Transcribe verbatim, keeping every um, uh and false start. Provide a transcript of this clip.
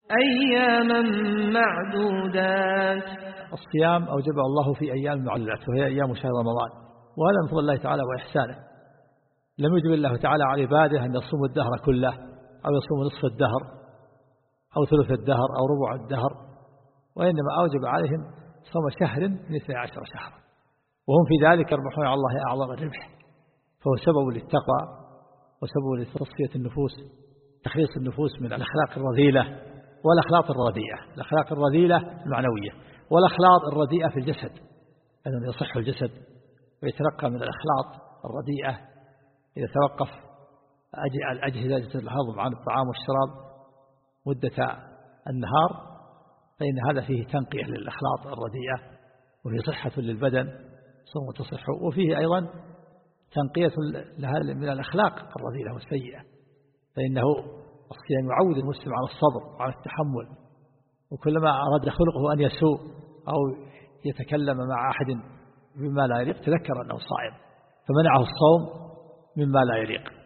أياما معدودات. الصيام أوجبه الله في أيام معدودات وهي أيام شهر رمضان، وهذا من فضل الله تعالى وإحسانه. لم يجب الله تعالى على عباده أن يصوموا الدهر كله أو يصوموا نصف الدهر أو ثلث الدهر أو ربع الدهر، وإنما أوجب عليهم صوم شهر من اثني عشر شهرا، وهم في ذلك يربحون على الله أعظم الربح، فهو سبب للتقوى وسبب لتصفية النفوس، تخليص النفوس من الأخلاق الرذيلة والأخلاق الرديئة، الأخلاق الرذيلة المعنوية والأخلاق الرديئة في الجسد، أنه يصح الجسد ويترقى من الأخلاق الرديئة إذا توقف الأجهزة الهضم عن الطعام والشراب مدة النهار، فإن هذا فيه تنقية للأخلاق الرديئة وفيه صحة للبدن صوم تصح، وفيه أيضا تنقية لها من الأخلاق الرذيلة والسيئة، فإنه الصيام يعود المسلم على الصبر وعلى التحمل، وكلما أراد خلقه أن يسوء أو يتكلم مع أحد بما لا يليق تذكر أنه صائم فمنعه الصوم مما لا يليق.